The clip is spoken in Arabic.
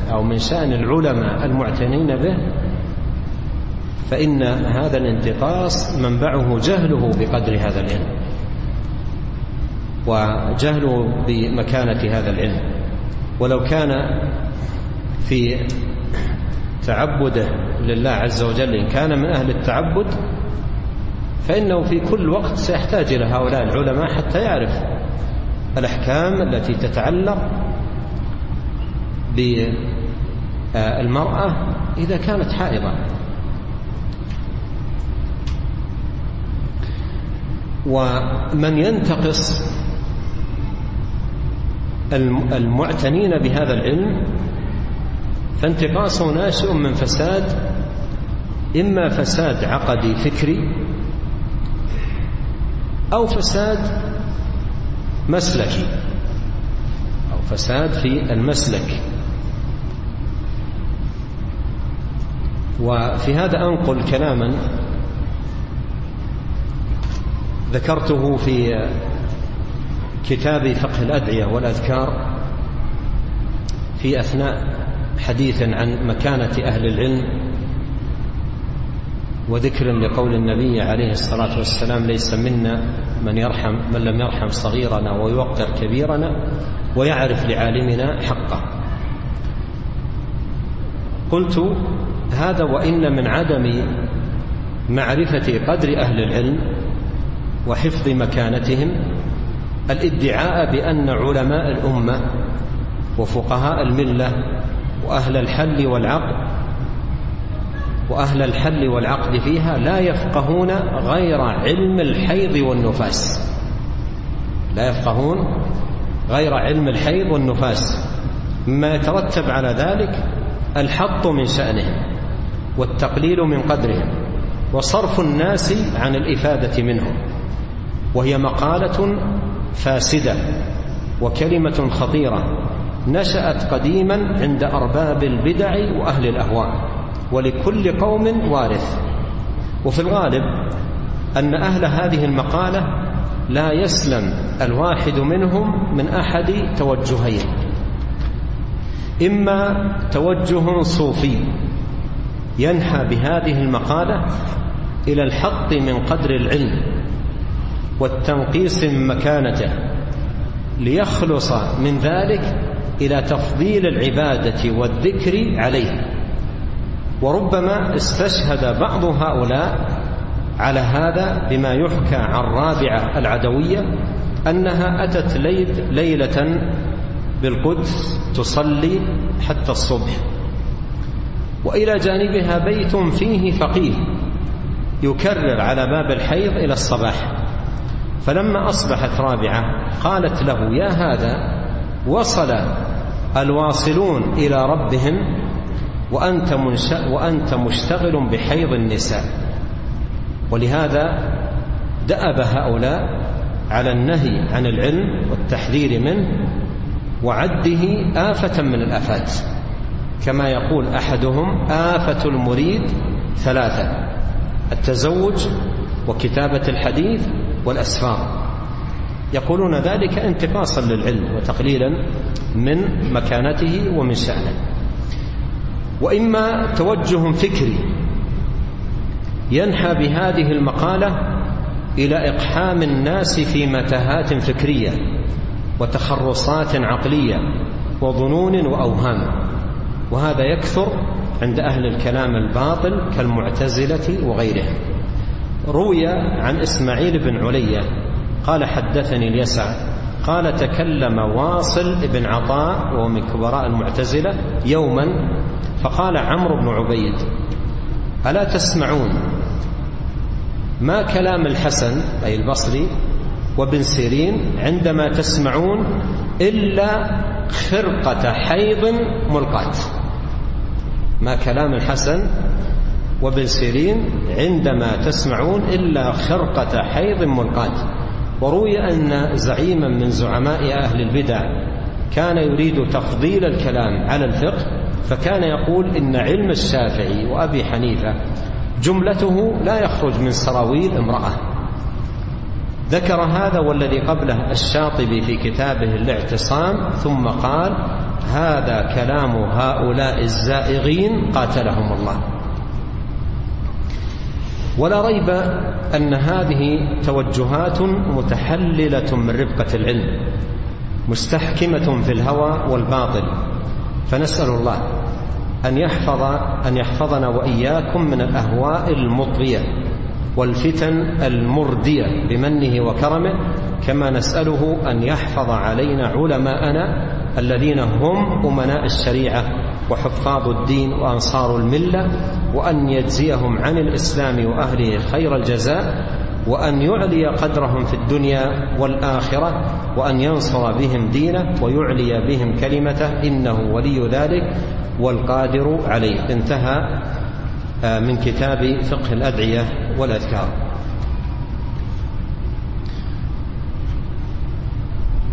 أو من شأن العلماء المعتنين به، فإن هذا الانتقاص منبعه جهله بقدر هذا العلم وجهله بمكانة هذا العلم. ولو كان في تعبده لله عز وجل إن كان من أهل التعبد فإنه في كل وقت سيحتاج إلى هؤلاء العلماء حتى يعرف الأحكام التي تتعلق بالمرأة إذا كانت حائضة. ومن ينتقص المعتنين بهذا العلم فانتقاصه ناشئ من فساد، إما فساد عقدي فكري أو فساد مسلكي أو فساد في المسلك. وفي هذا أنقل كلاما ذكرته في كتاب فقه الأدعية والأذكار في أثناء حديث عن مكانة أهل العلم وذكر لقول النبي عليه الصلاة والسلام: ليس منا من لم يرحم صغيرنا ويوقر كبيرنا ويعرف لعالمنا حقه. قلت: هذا وإن من عدم معرفة قدر أهل العلم وحفظ مكانتهم الادعاء بأن علماء الأمة وفقهاء الملة وأهل الحل والعقد فيها لا يفقهون غير علم الحيض والنفاس، لا يفقهون غير علم الحيض والنفاس، مما يترتب على ذلك الحط من شأنهم والتقليل من قدرهم وصرف الناس عن الإفادة منهم، وهي مقالة فاسدة وكلمة خطيرة نشأت قديما عند أرباب البدع وأهل الأهواء، ولكل قوم وارث. وفي الغالب أن أهل هذه المقالة لا يسلم الواحد منهم من أحد توجهين: إما توجه صوفي ينحى بهذه المقالة إلى الحط من قدر العلم والتنقيص من مكانته ليخلص من ذلك إلى تفضيل العبادة والذكر عليه. وربما استشهد بعض هؤلاء على هذا بما يحكى عن رابعة العدوية أنها أتت ليلة بالقدس تصلي حتى الصبح، وإلى جانبها بيت فيه فقيه يكرر على باب الحيض إلى الصباح. فلما أصبحت رابعة قالت له: يا هذا، وصل الواصلون إلى ربهم وأنت مشتغل بحيض النساء. ولهذا دأب هؤلاء على النهي عن العلم والتحذير منه وعده آفة من الآفات، كما يقول أحدهم: آفة المريد ثلاثة: التزوج وكتابة الحديث والأسفار. يقولون ذلك انتقاصا للعلم وتقليلا من مكانته ومن شأنه. وإما توجه فكري ينحى بهذه المقالة إلى إقحام الناس في متاهات فكرية وتخرصات عقلية وظنون وأوهام، وهذا يكثر عند أهل الكلام الباطل كالمعتزلة وغيرهم. روي عن إسماعيل بن علية قال: حدثني اليسع قال: تكلم واصل بن عطاء وهو من كبراء المعتزلة يوما فقال عمرو بن عبيد: ألا تسمعون ما كلام الحسن أي البصري وابن سيرين عندما تسمعون إلا خرقة حيض ملقاة؟ ما كلام الحسن وابن سيرين عندما تسمعون إلا خرقة حيض ملقاة. وروي أن زعيما من زعماء أهل البدع كان يريد تفضيل الكلام على الفقه، فكان يقول: إن علم الشافعي وأبي حنيفة جملته لا يخرج من سراويل امرأة، ذكر هذا والذي قبله الشاطبي في كتابه الاعتصام، ثم قال: هذا كلام هؤلاء الزائغين قاتلهم الله. ولا ريب أن هذه توجهات متحللة من ربقة العلم، مستحكمة في الهوى والباطل، فنسأل الله أن يحفظنا وإياكم من الأهواء المطغية والفتن المردية بمنه وكرمه، كما نسأله أن يحفظ علينا علماءنا الذين هم أمناء الشريعة وحفاظ الدين وأنصار الملة، وأن يجزيهم عن الإسلام وأهله خير الجزاء، وأن يعلي قدرهم في الدنيا والآخرة، وأن ينصر بهم دينه ويعلي بهم كلمته، إنه ولي ذلك والقادر عليه. انتهى من كتاب فقه الأدعية والأذكار.